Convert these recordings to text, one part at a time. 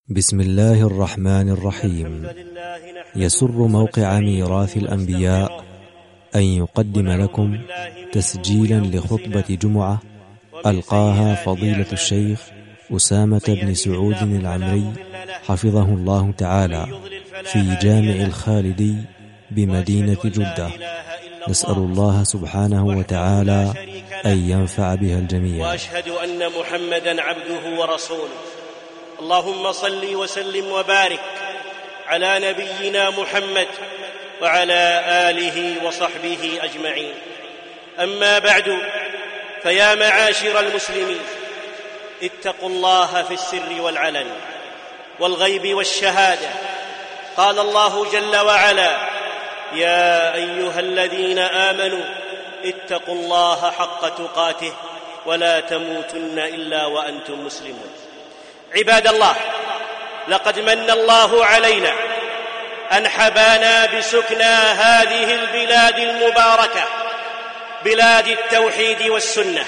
بسم الله الرحمن الرحيم. يسر موقع ميراث الأنبياء أن يقدم لكم تسجيلا لخطبة جمعة ألقاها فضيلة الشيخ أسامة بن سعود العمري حفظه الله تعالى في جامع الخالدي بمدينة جدة. نسأل الله سبحانه وتعالى أن ينفع بها الجميع. وأشهد أن محمدًا عبده ورسوله. اللهم صل وسلم وبارك على نبينا محمد وعلى آله وصحبه أجمعين. أما بعد، فيا معاشر المسلمين، اتقوا الله في السر والعلن والغيب والشهادة. قال الله جل وعلا: يا أيها الذين آمنوا اتقوا الله حق تقاته ولا تموتن إلا وأنتم مسلمون. عباد الله، لقد من الله علينا أن حبانا بسكنى هذه البلاد المباركة، بلاد التوحيد والسنة.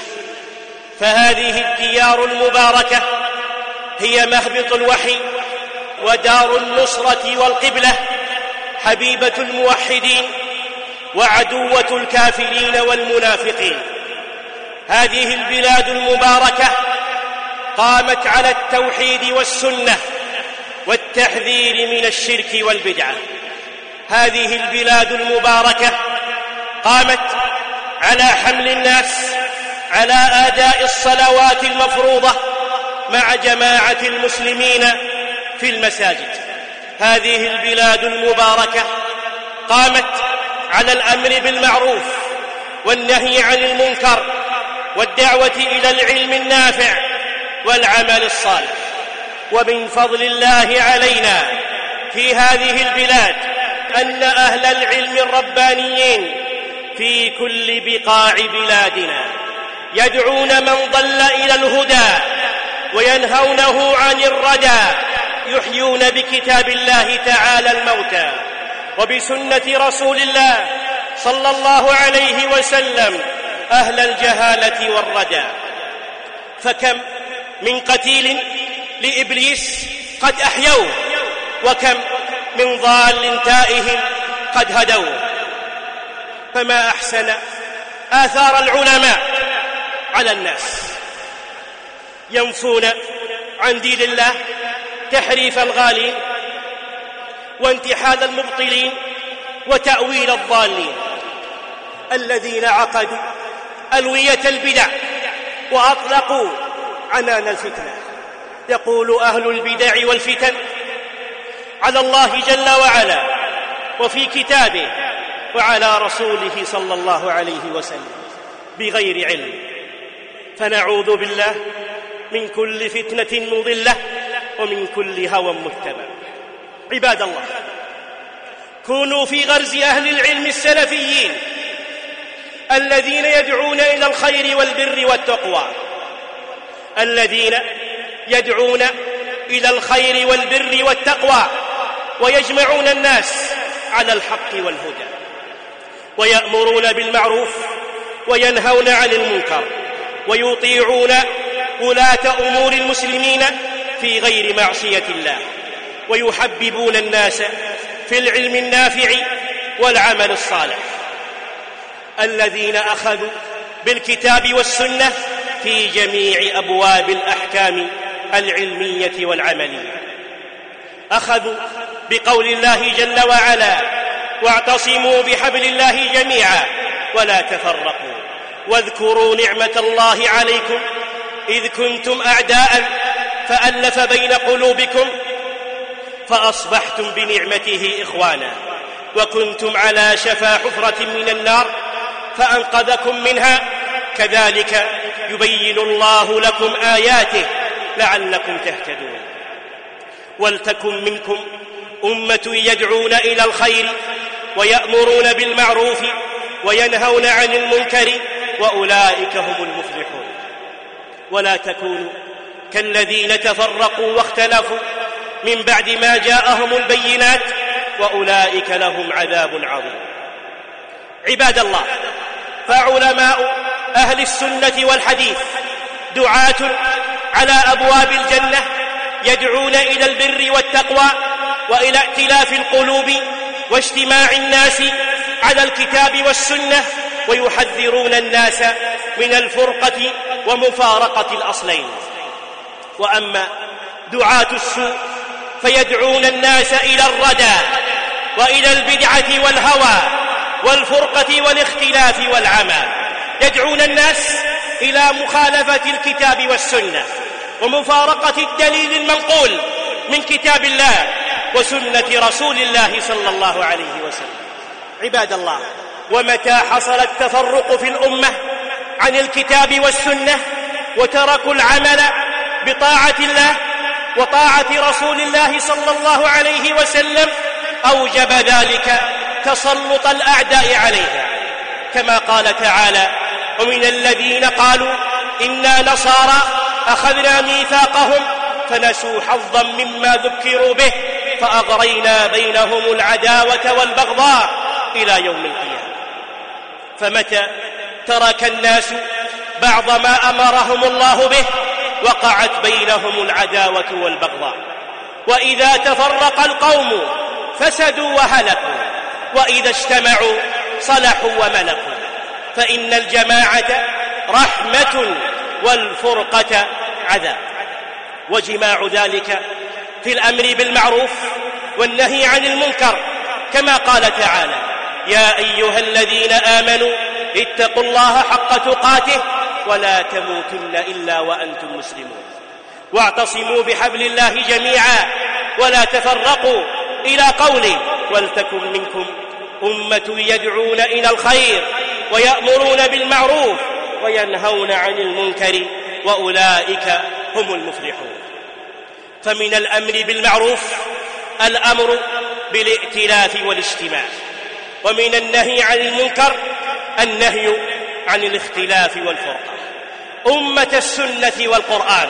فهذه الديار المباركة هي مهبط الوحي ودار النصرة والقبلة، حبيبة الموحدين وعدوة الكافرين والمنافقين. هذه البلاد المباركة قامت على التوحيد والسنة والتحذير من الشرك والبدعة. هذه البلاد المباركة قامت على حمل الناس على أداء الصلوات المفروضة مع جماعة المسلمين في المساجد. هذه البلاد المباركة قامت على الأمر بالمعروف والنهي عن المنكر والدعوة إلى العلم النافع والعمل الصالح. ومن فضل الله علينا في هذه البلاد أن أهل العلم الربانيين في كل بقاع بلادنا يدعون من ضل إلى الهدى وينهونه عن الردى، يحيون بكتاب الله تعالى الموتى وبسنة رسول الله صلى الله عليه وسلم أهل الجهالة والردى. فكم من قتيل لإبليس قد أحيوه، وكم من ضال تائه قد هدوه. فما أحسن آثار العلماء على الناس، ينفون عن دين الله تحريف الغالين وانتحال المبطلين وتأويل الضالين، الذين عقدوا ألوية البدع وأطلقوا عنان الفتنة. يقول أهل البدع والفتن على الله جل وعلا وفي كتابه وعلى رسوله صلى الله عليه وسلم بغير علم، فنعوذ بالله من كل فتنة مضلة ومن كل هوى متبع. عباد الله، كونوا في غرز أهل العلم السلفيين الذين يدعون إلى الخير والبر والتقوى، الذين يدعون إلى الخير والبر والتقوى ويجمعون الناس على الحق والهدى، ويأمرون بالمعروف وينهون عن المنكر، ويطيعون ولاة أمور المسلمين في غير معصية الله، ويحببون الناس في العلم النافع والعمل الصالح. الذين أخذوا بالكتاب والسنة في جميع أبواب الأحكام العلمية والعملية. أخذوا بقول الله جل وعلا: واعتصموا بحبل الله جميعا ولا تفرقوا واذكروا نعمة الله عليكم إذ كنتم أعداء فألف بين قلوبكم فأصبحتم بنعمته إخوانا وكنتم على شفا حفرة من النار فأنقذكم منها كذلك يبين الله لكم آياته لعلكم تهتدون. ولتكن منكم أمة يدعون إلى الخير ويأمرون بالمعروف وينهون عن المنكر وأولئك هم المفلحون. ولا تكونوا كالذين تفرقوا واختلفوا من بعد ما جاءهم البينات وأولئك لهم عذاب عظيم. عباد الله، فعلماء أهل السنة والحديث دعاة على أبواب الجنة يدعون إلى البر والتقوى وإلى ائتلاف القلوب واجتماع الناس على الكتاب والسنة، ويحذرون الناس من الفرقة ومفارقة الأصلين. وأما دعاة السوء فيدعون الناس إلى الردى وإلى البدعة والهوى والفرقة والاختلاف والعمى، يدعون الناس إلى مخالفة الكتاب والسنة ومفارقة الدليل المنقول من كتاب الله وسنة رسول الله صلى الله عليه وسلم. عباد الله، ومتى حصل التفرق في الأمة عن الكتاب والسنة وتركوا العمل بطاعة الله وطاعة رسول الله صلى الله عليه وسلم، أوجب ذلك تسلط الأعداء عليها، كما قال تعالى: ومن الذين قالوا إنا نصارى أخذنا ميثاقهم فنسوا حظا مما ذكروا به فأغرينا بينهم العداوة والبغضاء إلى يوم القيامة. فمتى ترك الناس بعض ما أمرهم الله به وقعت بينهم العداوة والبغضاء. وإذا تفرق القوم فسدوا وهلكوا، وإذا اجتمعوا صلحوا وملكوا. فإن الجماعة رحمة والفرقة عذاب. وجماع ذلك في الأمر بالمعروف والنهي عن المنكر، كما قال تعالى: يا أيها الذين آمنوا اتقوا الله حق تقاته ولا تموتن إلا وأنتم مسلمون، واعتصموا بحبل الله جميعا ولا تفرقوا، إلى قوله: ولتكن منكم أمة يدعون إلى الخير ويأمرون بالمعروف وينهون عن المنكر وأولئك هم المفلحون. فمن الأمر بالمعروف الأمر بالائتلاف والاجتماع، ومن النهي عن المنكر النهي عن الاختلاف والفرقة. أمة السنة والقرآن،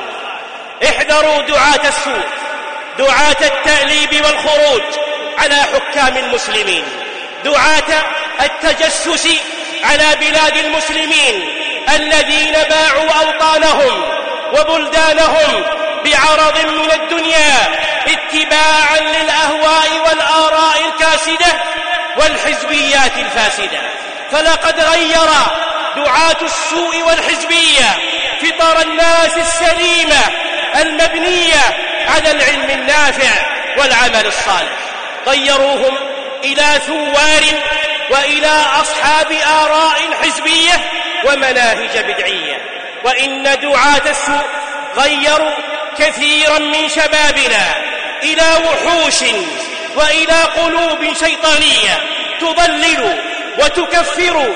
احذروا دعاة السوء، دعاة التأليب والخروج على حكام المسلمين، دعاة التجسس على بلاد المسلمين الذين باعوا أوطانهم وبلدانهم بعرض من الدنيا اتباعا للأهواء والآراء الكاسدة والحزبيات الفاسدة. فلقد غير دعاة السوء والحزبية فطر الناس السليمة المبنية على العلم النافع والعمل الصالح، غيروهم إلى ثوار وإلى أصحاب آراء حزبية ومناهج بدعية. وإن دعاة السوء غيروا كثيرا من شبابنا إلى وحوش وإلى قلوب شيطانية تضلل وتكفر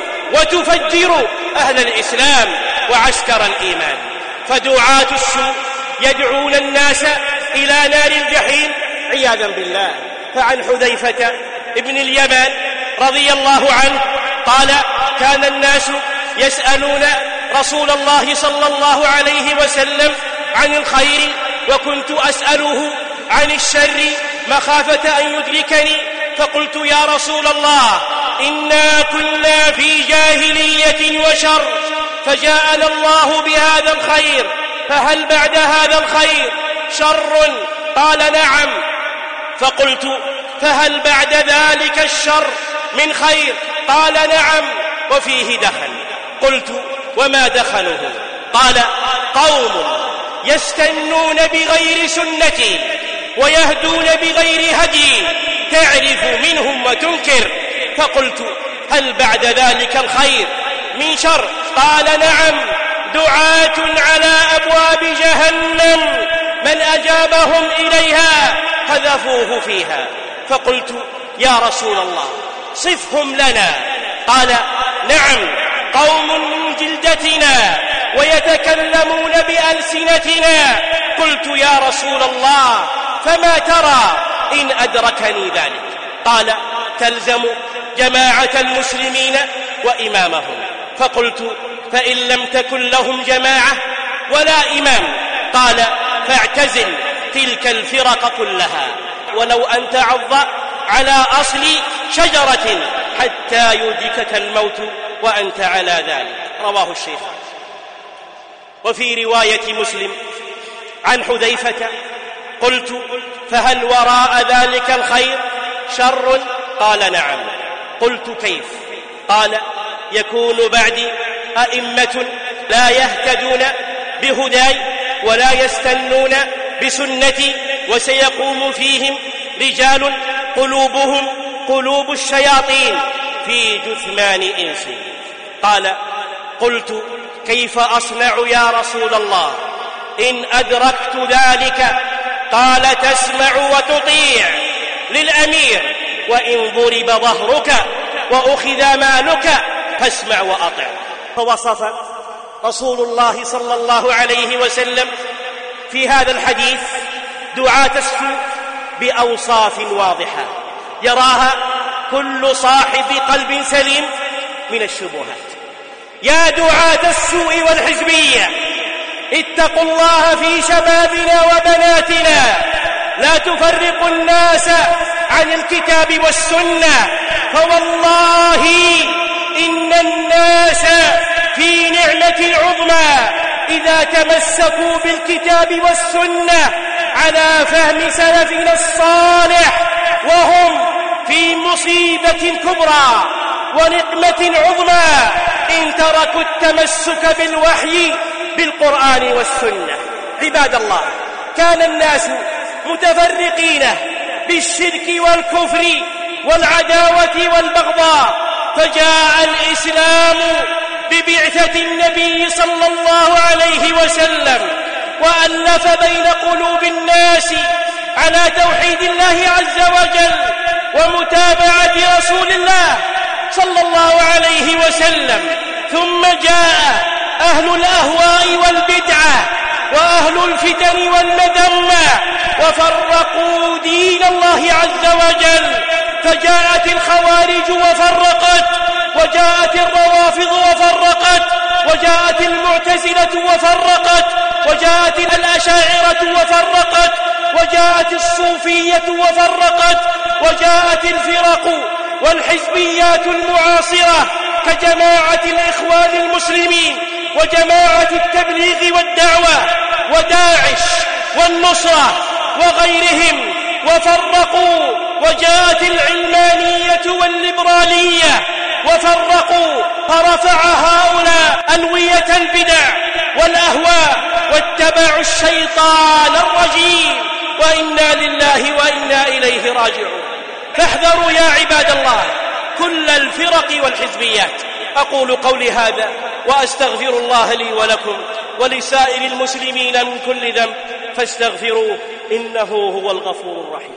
وتفجر أهل الإسلام وعسكر الإيمان. فدعاة السوء يدعون الناس إلى نار الجحيم عياذا بالله. فعن حذيفة ابن اليمان رضي الله عنه قال: كان الناس يسألون رسول الله صلى الله عليه وسلم عن الخير وكنت أسأله عن الشر مخافة أن يدركني، فقلت: يا رسول الله، إنا كنا في جاهلية وشر فجاءنا الله بهذا الخير، فهل بعد هذا الخير شر؟ قال: نعم. فقلت: فهل بعد ذلك الشر من خير؟ قال: نعم، وفيه دخل. قلت: وما دخله؟ قال: قوم يستنون بغير سنتي ويهدون بغير هدي تعرف منهم وتنكر. فقلت: هل بعد ذلك الخير من شر؟ قال: نعم، دعاة على أبواب جهنم من أجابهم إليها قذفوه فيها. فقلت: يا رسول الله، صفهم لنا. قال: نعم، قوم من جلدتنا ويتكلمون بألسنتنا. قلت: يا رسول الله، فما ترى إن أدركني ذلك؟ قال: تلزم جماعة المسلمين وإمامهم. فقلت: فإن لم تكن لهم جماعة ولا إمام؟ قال: فاعتزل تلك الفرق كلها ولو أن تعض على أصل شجرة حتى يدركك الموت وأنت على ذلك. رواه الشيخان. وفي رواية مسلم عن حذيفة قلت: فهل وراء ذلك الخير شر؟ قال: نعم. قلت: كيف؟ قال: يكون بعدي أئمة لا يهتدون بهداي ولا يستنون بسنتي، وسيقوم فيهم رجال قلوبهم قلوب الشياطين في جثمان إنس. قال: قلت: كيف أصنع يا رسول الله إن أدركت ذلك؟ قال: تسمع وتطيع للأمير، وإن ضرب ظهرك وأخذ مالك فاسمع وأطع. فوصف رسول الله صلى الله عليه وسلم في هذا الحديث دعاة السوء بأوصاف واضحة يراها كل صاحب قلب سليم من الشبهات. يا دعاة السوء والحزبية، اتقوا الله في شبابنا وبناتنا، لا تفرقوا الناس عن الكتاب والسنة، فوالله إن الناس في نعمة عظمى إذا تمسكوا بالكتاب والسنة على فهم سلفنا الصالح، وهم في مصيبة كبرى ونقمة عظمى إن تركوا التمسك بالوحي بالقرآن والسنة. عباد الله، كان الناس متفرقين بالشرك والكفر والعداوة والبغضاء، فجاء الإسلام ببعثة النبي صلى الله عليه وسلم وألف بين قلوب الناس على توحيد الله عز وجل ومتابعة رسول الله صلى الله عليه وسلم. ثم جاء أهل الأهواء والبدعة وأهل الفتن والمذمة وفرقوا دين الله عز وجل، فجاءت الخوارج وفرقت، وجاءت الروافض وفرقت، وجاءت المعتزلة وفرقت، وجاءت الأشاعرة وفرقت، وجاءت الصوفية وفرقت، وجاءت الفرق والحزبيات المعاصرة كجماعة الإخوان المسلمين وجماعة التبليغ والدعوة وداعش والنصرة وغيرهم وفرقوا، وجاءت العلمانية والليبرالية وفرقوا، فرفع هؤلاء ألوية البدع والأهواء واتبعوا الشيطان الرجيم، وإنا لله وإنا إليه راجعون. فاحذروا يا عباد الله كل الفرق والحزبيات. أقول قولي هذا وأستغفر الله لي ولكم ولسائر المسلمين من كل ذنب فاستغفروه إنه هو الغفور الرحيم.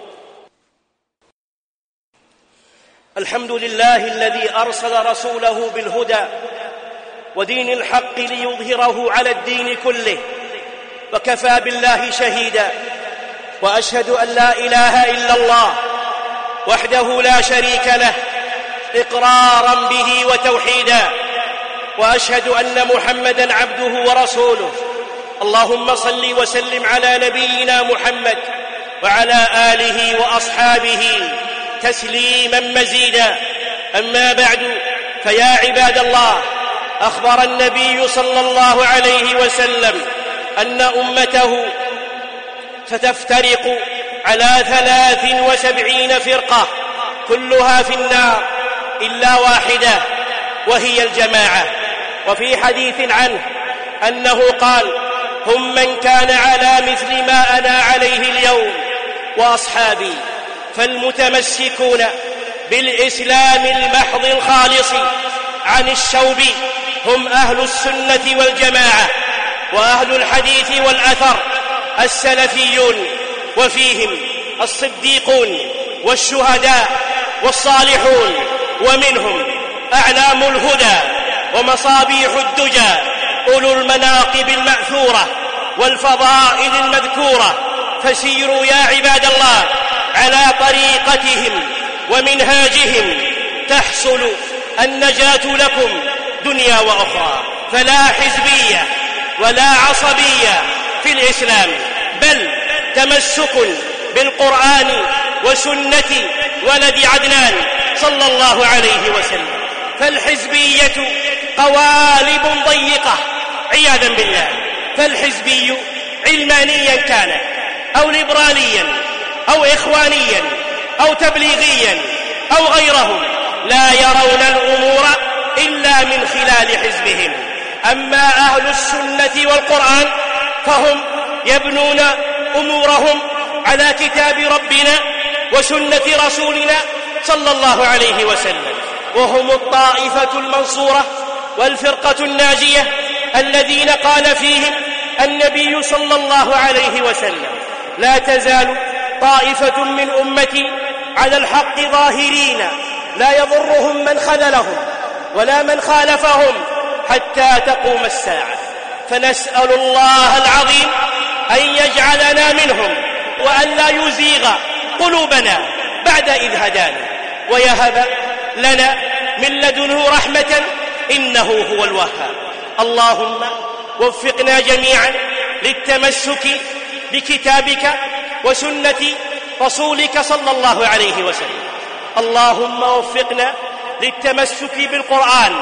الحمد لله الذي أرسل رسوله بالهدى ودين الحق ليظهره على الدين كله، وكفى بالله شهيدا، وأشهد أن لا إله إلا الله وحده لا شريك له إقرارا به وتوحيدا، وأشهد أن محمدا عبده ورسوله. اللهم صل وسلم على نبينا محمد وعلى آله وأصحابه تسليما مزيدا. أما بعد، فيا عباد الله، أخبر النبي صلى الله عليه وسلم أن أمته ستفترق على 73 فرقة كلها في النار إلا واحدة وهي الجماعة. وفي حديث عنه أنه قال: هم من كان على مثل ما أنا عليه اليوم وأصحابي. فالمتمسكون بالإسلام المحض الخالص عن الشوب هم أهل السنة والجماعة، وأهل الحديث والأثر السلفيون، وفيهم الصديقون والشهداء والصالحون، ومنهم أعلام الهدى ومصابيح الدجى أولو المناقب المأثورة والفضائل المذكورة. فسيروا يا عباد الله على طريقتهم ومنهاجهم تحصل النجاة لكم دنيا وأخرى. فلا حزبية ولا عصبية في الإسلام، بل تمسك بالقرآن وسنة ولد عدنان صلى الله عليه وسلم. فالحزبية قوالب ضيقة عياذا بالله، فالحزبي علمانيا كان أو ليبراليا أو إخوانيا أو تبليغيا أو غيرهم لا يرون الأمور إلا من خلال حزبهم. أما أهل السنة والقرآن فهم يبنون أمورهم على كتاب ربنا وسنة رسولنا صلى الله عليه وسلم، وهم الطائفة المنصورة والفرقة الناجية الذين قال فيهم النبي صلى الله عليه وسلم: لا تزال طائفة من أمتي على الحق ظاهرين لا يضرهم من خذلهم ولا من خالفهم حتى تقوم الساعة. فنسأل الله العظيم أن يجعلنا منهم وأن لا يزيغ قلوبنا بعد إذ هدانا، ويهب لنا من لدنه رحمة إنه هو الوهاب. اللهم وفقنا جميعا للتمسك بكتابك وسنة رسولك صلى الله عليه وسلم. اللهم وفقنا للتمسك بالقرآن،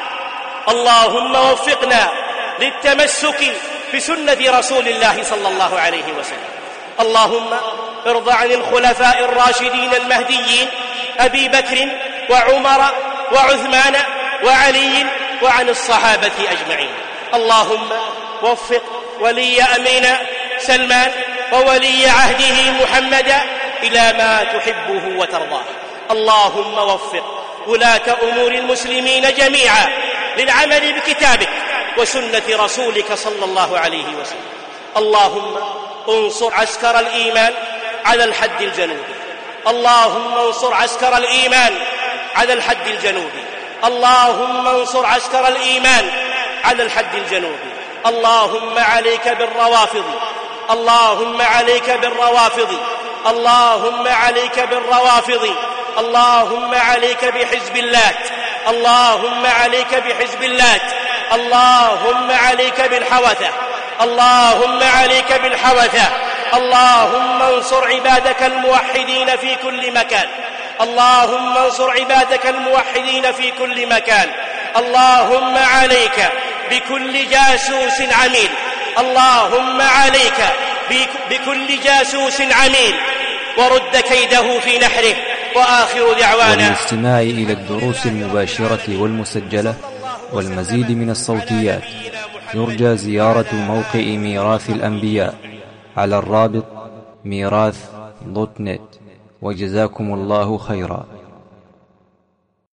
اللهم وفقنا للتمسك بسنة رسول الله صلى الله عليه وسلم. اللهم ارض عن الخلفاء الراشدين المهديين أبي بكر وعمر وعثمان وعلي وعن الصحابة أجمعين. اللهم وفق ولي أمرنا سلمان وولي عهده محمدا إلى ما تحبه وترضاه. اللهم وفق ولاة أمور المسلمين جميعا للعمل بكتابك وسنة رسولك صلى الله عليه وسلم. اللهم انصر عسكر الإيمان على الحد الجنوبي، اللهم انصر عسكر الإيمان على الحد الجنوبي، اللهم انصر عسكر الإيمان على الحد الجنوبي. اللهم عليك بالروافض، اللهم عليك بالروافض، اللهم عليك بالروافض، اللهم عليك بحزب اللات، اللهم عليك بحزب اللات، اللهم عليك بالحوثة، اللهم عليك بالحوثة. اللهم انصر عبادك الموحدين في كل مكان، اللهم انصر عبادك الموحدين في كل مكان. اللهم عليك بكل جاسوس عميل، اللهم عليك بكل جاسوس عميل ورد كيده في نحره. وآخر دعوانا. وللاستماع إلى الدروس المباشرة والمسجلة والمزيد من الصوتيات يرجى زيارة موقع ميراث الأنبياء على الرابط ميراث.net. وجزاكم الله خيرا.